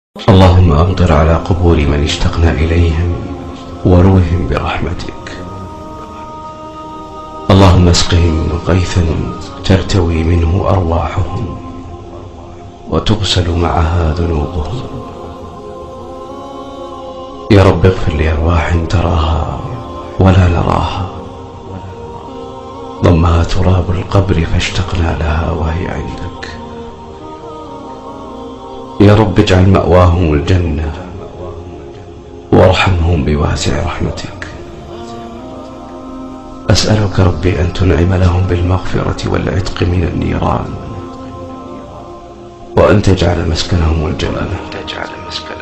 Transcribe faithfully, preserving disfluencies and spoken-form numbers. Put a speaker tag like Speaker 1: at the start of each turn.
Speaker 1: اللهم أمطر على قبور من اشتقنا إليهم وروهم برحمتك. اللهم اسقهم غيثا ترتوي منه أرواحهم وتغسل معها ذنوبهم. يا رب اغفر لأرواح تراها ولا نراها، ضمها تراب القبر فاشتقنا لها وهي عندك. يا رب اجعل مأواهم الجنة وارحمهم بواسع رحمتك. أسألك ربي أن تنعم لهم بالمغفرة والعتق من النيران، وأن تجعل مسكنهم الجنة.